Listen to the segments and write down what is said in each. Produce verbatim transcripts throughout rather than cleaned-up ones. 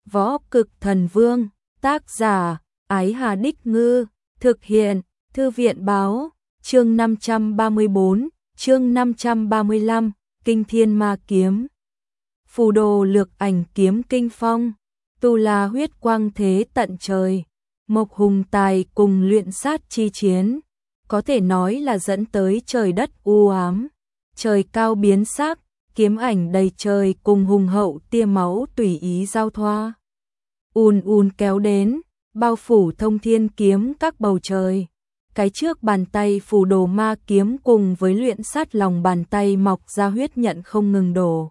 Võ Cực Thần Vương, tác giả, Ái Hà Đích Ngư, thực hiện, Thư viện Báo, chương năm trăm ba mươi bốn, chương năm trăm ba mươi lăm, Kinh Thiên Ma Kiếm. Phù đồ lược ảnh kiếm kinh phong, tu la huyết quang thế tận trời, Mộc Hùng Tài cùng luyện sát chi chiến, có thể nói là dẫn tới trời đất u ám, trời cao biến sắc, kiếm ảnh đầy trời cùng hùng hậu tia máu tùy ý giao thoa. Ùn ùn kéo đến, bao phủ thông thiên kiếm các bầu trời. Cái trước bàn tay phù đồ ma kiếm cùng với luyện sát lòng bàn tay mọc ra huyết nhận không ngừng đổ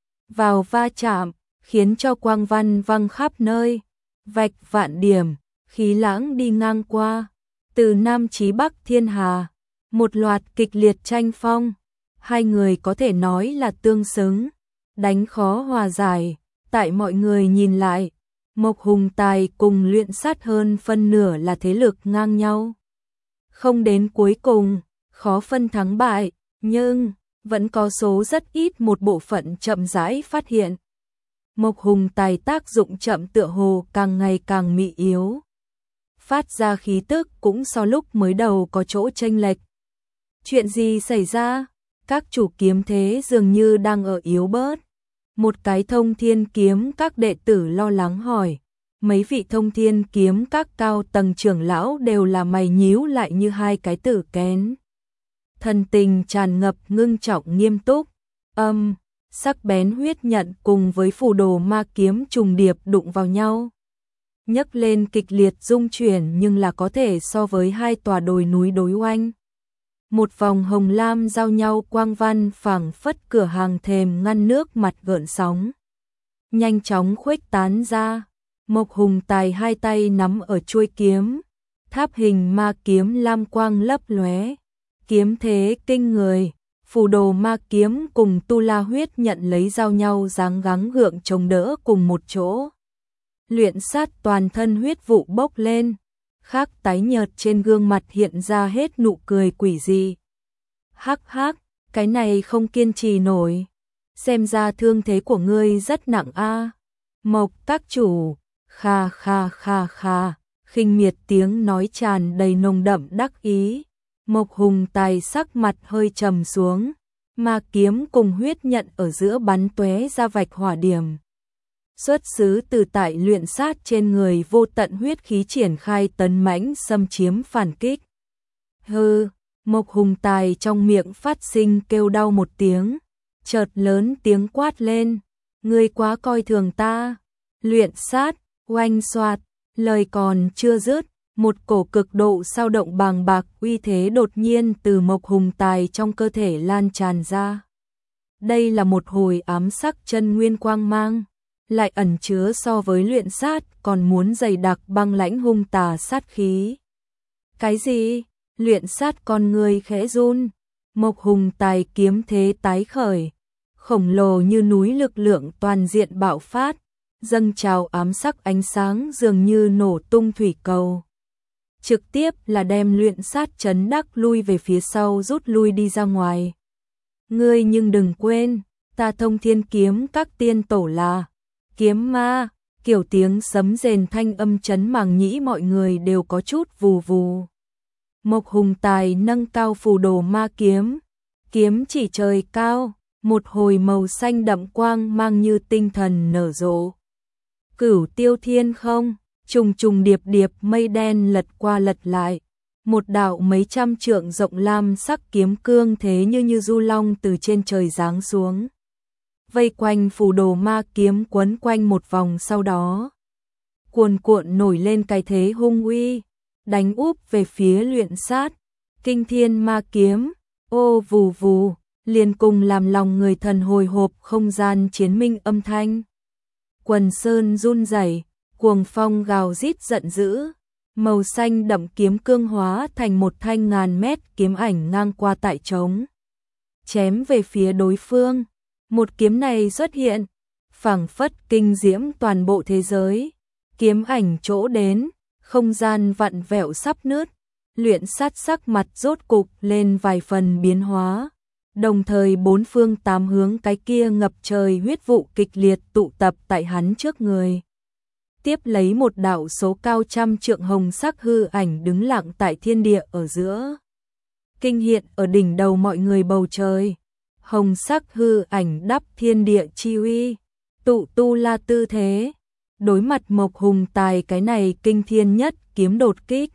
vào va chạm, khiến cho quang văn văng khắp nơi, vạch vạn điểm, khí lãng đi ngang qua. Từ Nam chí Bắc thiên hà, một loạt kịch liệt tranh phong, hai người có thể nói là tương xứng, đánh khó hòa giải. Tại mọi người nhìn lại, Mộc Hùng Tài cùng luyện sát hơn phân nửa là thế lực ngang nhau. Không đến cuối cùng, khó phân thắng bại, nhưng vẫn có số rất ít một bộ phận chậm rãi phát hiện. Mộc Hùng Tài tác dụng chậm tựa hồ càng ngày càng mị yếu. Phát ra khí tức cũng so lúc mới đầu có chỗ chênh lệch. Chuyện gì xảy ra? Các chủ kiếm thế dường như đang ở yếu bớt. Một cái thông thiên kiếm các đệ tử lo lắng hỏi. Mấy vị thông thiên kiếm các cao tầng trưởng lão đều là mày nhíu lại như hai cái tử kén. Thần tình tràn ngập ngưng trọng nghiêm túc. Âm, sắc bén huyết nhận cùng với phù đồ ma kiếm trùng điệp đụng vào nhau. Nhấc lên kịch liệt rung chuyển nhưng là có thể so với hai tòa đồi núi đối oanh. Một vòng hồng lam giao nhau quang văn phảng phất cửa hàng thềm ngăn nước mặt gợn sóng. Nhanh chóng khuếch tán ra, Mộc Hùng Tài hai tay nắm ở chuôi kiếm, tháp hình ma kiếm lam quang lấp lóe, kiếm thế kinh người, phù đồ ma kiếm cùng tu la huyết nhận lấy giao nhau dáng gắng gượng chống đỡ cùng một chỗ. Luyện sát toàn thân huyết vụ bốc lên, khác tái nhợt trên gương mặt hiện ra hết nụ cười quỷ dị. Hắc hắc, cái này không kiên trì nổi. Xem ra thương thế của ngươi rất nặng a. Mộc các chủ, kha kha kha kha, khinh miệt tiếng nói tràn đầy nồng đậm đắc ý. Mộc Hùng Tài sắc mặt hơi trầm xuống, ma kiếm cùng huyết nhận ở giữa bắn tóe ra vạch hỏa điểm. Xuất xứ từ tại luyện sát trên người vô tận huyết khí triển khai tấn mãnh xâm chiếm phản kích. Hừ, Mộc Hùng Tài trong miệng phát sinh kêu đau một tiếng, chợt lớn tiếng quát lên, ngươi quá coi thường ta. Luyện sát, oanh xoạt, lời còn chưa dứt, một cổ cực độ sao động bàng bạc uy thế đột nhiên từ Mộc Hùng Tài trong cơ thể lan tràn ra. Đây là một hồi ám sắc chân nguyên quang mang, lại ẩn chứa so với luyện sát còn muốn dày đặc băng lãnh hung tà sát khí. Cái gì? Luyện sát con người khẽ run, Mộc Hùng Tài kiếm thế tái khởi, khổng lồ như núi lực lượng toàn diện bạo phát, dâng trào ám sắc ánh sáng dường như nổ tung thủy cầu. Trực tiếp là đem luyện sát chấn đắc lui về phía sau rút lui đi ra ngoài. Ngươi nhưng đừng quên, ta thông thiên kiếm các tiên tổ là kiếm ma, kiểu tiếng sấm rền thanh âm chấn màng nhĩ mọi người đều có chút vù vù. Mộc Hùng Tài nâng cao phù đồ ma kiếm, kiếm chỉ trời cao, một hồi màu xanh đậm quang mang như tinh thần nở rộ. Cửu tiêu thiên không, trùng trùng điệp điệp mây đen lật qua lật lại, một đạo mấy trăm trượng rộng lam sắc kiếm cương thế như như du long từ trên trời giáng xuống. Vây quanh phù đồ ma kiếm quấn quanh một vòng sau đó. Cuồn cuộn nổi lên cái thế hung uy, đánh úp về phía luyện sát. Kinh thiên ma kiếm, ô vù vù, liền cùng làm lòng người thần hồi hộp không gian chiến minh âm thanh. Quần sơn run rẩy, cuồng phong gào rít giận dữ, màu xanh đậm kiếm cương hóa thành một thanh ngàn mét kiếm ảnh ngang qua tại trống. Chém về phía đối phương. Một kiếm này xuất hiện, phảng phất kinh diễm toàn bộ thế giới. Kiếm ảnh chỗ đến, không gian vặn vẹo sắp nứt, luyện sát sắc mặt rốt cục lên vài phần biến hóa. Đồng thời bốn phương tám hướng cái kia ngập trời huyết vụ kịch liệt tụ tập tại hắn trước người. tiếp lấy một đạo số cao trăm trượng hồng sắc hư ảnh đứng lặng tại thiên địa ở giữa. Kinh hiện ở đỉnh đầu mọi người bầu trời. Hồng sắc hư ảnh đắp thiên địa chi uy, tụ tu la tư thế. Đối mặt Mộc Hùng Tài cái này kinh thiên nhất kiếm đột kích.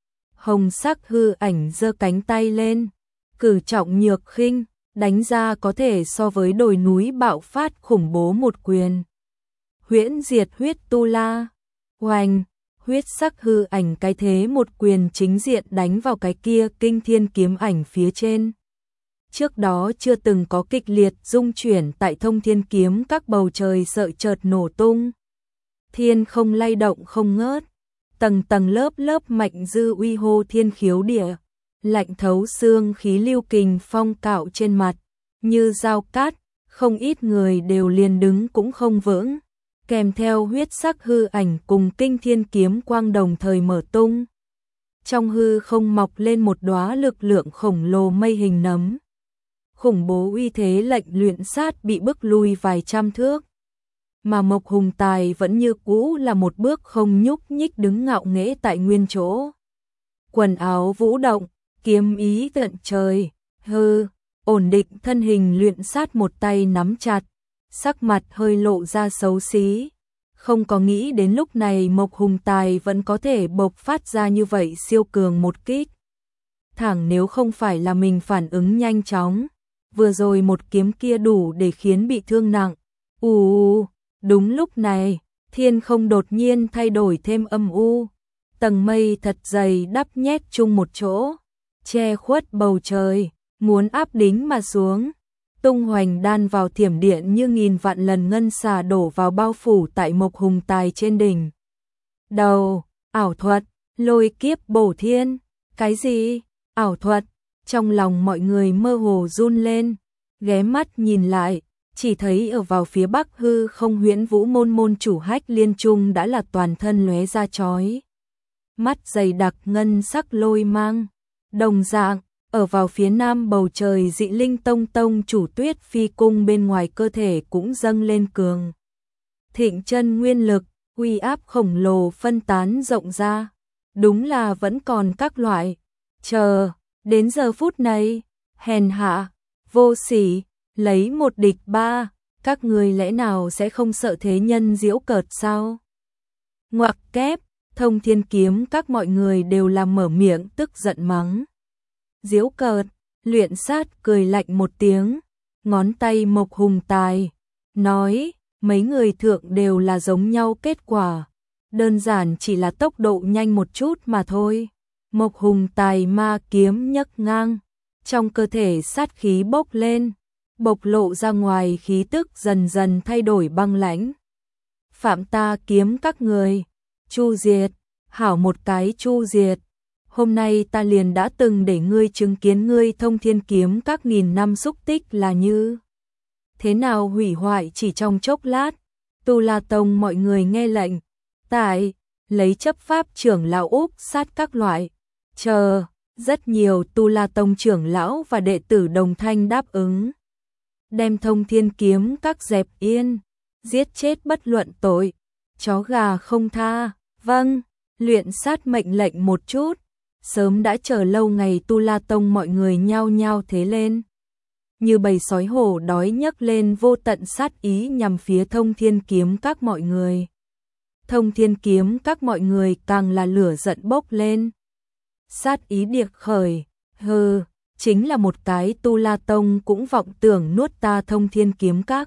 Hồng sắc hư ảnh giơ cánh tay lên, cử trọng nhược khinh, đánh ra có thể so với đồi núi bạo phát khủng bố một quyền. Huyễn diệt huyết tu la, oanh, huyết sắc hư ảnh cái thế một quyền chính diện đánh vào cái kia kinh thiên kiếm ảnh phía trên. Trước đó chưa từng có kịch liệt rung chuyển tại Thông Thiên Kiếm các bầu trời sợi chợt nổ tung. Thiên không lay động không ngớt, tầng tầng lớp lớp mạnh dư uy hô thiên khiếu địa, lạnh thấu xương khí lưu kình phong cạo trên mặt, như dao cát, không ít người đều liền đứng cũng không vững, kèm theo huyết sắc hư ảnh cùng kinh thiên kiếm quang đồng thời mở tung. Trong hư không mọc lên một đóa lực lượng khổng lồ mây hình nấm. Khủng bố uy thế lệnh luyện sát bị bức lui vài trăm thước. Mà Mộc Hùng Tài vẫn như cũ là một bước không nhúc nhích đứng ngạo nghễ tại nguyên chỗ. Quần áo vũ động, kiếm ý tận trời, hư, ổn định thân hình luyện sát một tay nắm chặt, sắc mặt hơi lộ ra xấu xí. Không có nghĩ đến lúc này Mộc Hùng Tài vẫn có thể bộc phát ra như vậy siêu cường một kích. Thẳng nếu không phải là mình phản ứng nhanh chóng, vừa rồi một kiếm kia đủ để khiến bị thương nặng. Ù, đúng lúc này, thiên không đột nhiên thay đổi thêm âm u. Tầng mây thật dày đắp nhét chung một chỗ, che khuất bầu trời, muốn áp đính mà xuống. Tung hoành đan vào thiểm điện như nghìn vạn lần ngân xà đổ vào bao phủ tại Mộc Hùng Tài trên đỉnh. Đầu, ảo thuật, lôi kiếp bổ thiên, cái gì? Ảo thuật, trong lòng mọi người mơ hồ run lên, ghé mắt nhìn lại, chỉ thấy ở vào phía bắc hư không Huyễn Vũ môn môn chủ Hách Liên Trung đã là toàn thân lóe ra chói mắt dày đặc ngân sắc lôi mang. Đồng dạng, ở vào phía nam bầu trời Dị Linh Tông Tông chủ Tuyết Phi cung bên ngoài cơ thể cũng dâng lên cường thịnh chân nguyên lực, uy áp khổng lồ phân tán rộng ra. Đúng là vẫn còn các loại. Chờ, đến giờ phút này, hèn hạ, vô sỉ, lấy một địch ba, các người lẽ nào sẽ không sợ thế nhân giễu cợt sao? Ngoặc kép, Thông Thiên Kiếm các mọi người đều làm mở miệng tức giận mắng. Giễu cợt, luyện sát cười lạnh một tiếng, ngón tay Mộc Hùng Tài, nói, mấy người thượng đều là giống nhau kết quả, đơn giản chỉ là tốc độ nhanh một chút mà thôi. Mộc Hùng Tài ma kiếm nhấc ngang, trong cơ thể sát khí bốc lên, bộc lộ ra ngoài khí tức dần dần thay đổi băng lãnh. Phạm ta kiếm các người, chu diệt, hảo một cái chu diệt. Hôm nay ta liền đã từng để ngươi chứng kiến ngươi Thông Thiên Kiếm các nghìn năm xúc tích là như thế nào hủy hoại chỉ trong chốc lát. Tu La Tông mọi người nghe lệnh, tại lấy chấp pháp trưởng lão úp sát các loại. Chờ, rất nhiều Tu La Tông trưởng lão và đệ tử đồng thanh đáp ứng. Đem Thông Thiên Kiếm các dẹp yên, giết chết bất luận tội, chó gà không tha. Vâng, luyện sát mệnh lệnh một chút. Sớm đã chờ lâu ngày Tu La Tông mọi người nhao nhao thế lên. Như bầy sói hổ đói nhấc lên vô tận sát ý nhằm phía Thông Thiên Kiếm các mọi người. Thông Thiên Kiếm các mọi người càng là lửa giận bốc lên. Sát ý điệp khởi, hừ, chính là một cái Tu La Tông cũng vọng tưởng nuốt ta Thông Thiên Kiếm các.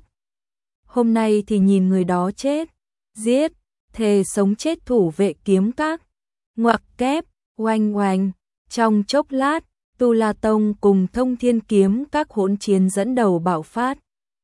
Hôm nay thì nhìn người đó chết, giết, thề sống chết thủ vệ kiếm các. Ngoặc kép, oanh oanh, trong chốc lát, Tu La Tông cùng Thông Thiên Kiếm các hỗn chiến dẫn đầu bạo phát.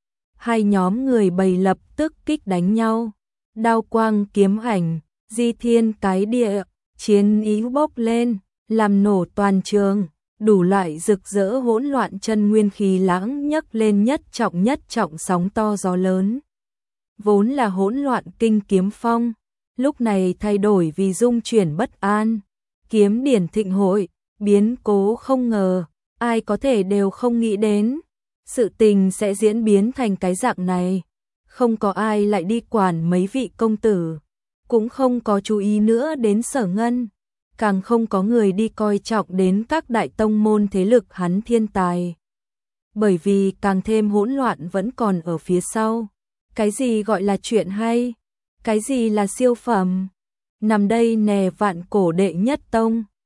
Hai nhóm người bầy lập tức kích đánh nhau, đao quang kiếm ảnh, di thiên cái địa, chiến ý bốc lên, làm nổ toàn trường, đủ loại rực rỡ hỗn loạn chân nguyên khí lãng nhấc lên nhất trọng nhất trọng sóng to gió lớn. Vốn là hỗn loạn kinh kiếm phong, lúc này thay đổi vì dung chuyển bất an. Kiếm điển thịnh hội, biến cố không ngờ, ai có thể đều không nghĩ đến. Sự tình sẽ diễn biến thành cái dạng này, không có ai lại đi quản mấy vị công tử. cũng không có chú ý nữa đến Sở Ngân, càng không có người đi coi trọng đến các đại tông môn thế lực hắn thiên tài. Bởi vì càng thêm hỗn loạn vẫn còn ở phía sau. Cái gì gọi là chuyện hay? Cái gì là siêu phẩm? Nằm đây nè vạn cổ đệ nhất tông,